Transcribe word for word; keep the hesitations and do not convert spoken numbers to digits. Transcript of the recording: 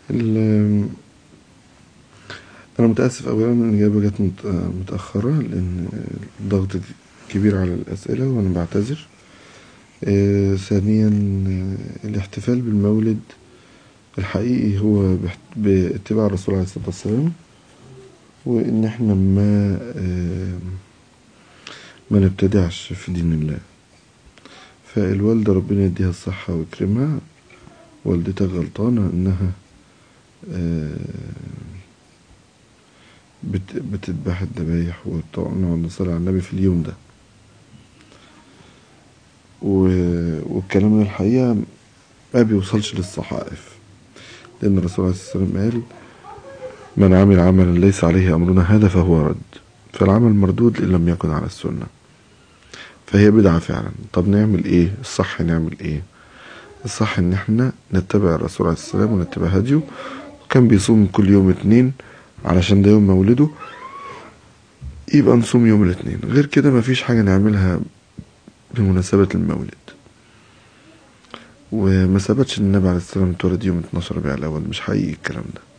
ال- أنا متأسف أولا إن الإجابة جت مت- متأخرة، لأن الضغط كبير على الأسئلة وأنا بعتذر. آه، ثانيا، آه، الاحتفال بالمولد الحقيقي هو باحت- باتباع الرسول عليه الصلاة والسلام، وإن احنا ما آه، ما نبتدعش في دين الله. فالوالدة ربنا يديها الصحة ويكرمها، والدتها غلطانة إنها آه، بت- بتذبح الذبايح ونقعد نصلي على النبي في اليوم ده. و- والكلام ده الحقيقة ما بيوصلش للصحائف، لأن الرسول عليه الصلاة والسلام قال: من عمل عملا ليس عليه أمرنا هذا فهو رد. فالعمل مردود إن لم يكن على السنة، فهي بدعة فعلا. طب نعمل ايه؟ الصح نعمل ايه؟ الصح ان احنا نتبع الرسول عليه الصلاة والسلام ونتبع هديه. وكان بيصوم كل يوم اتنين علشان ده يوم مولده، يبقى نصوم يوم الاثنين. غير كده مفيش حاجة نعملها بمناسبة المولد. وما ثبتش ان النبي عليه الصلاة والسلام اتولد يوم اتناشر ربيع الاول، مش حقيقي الكلام ده.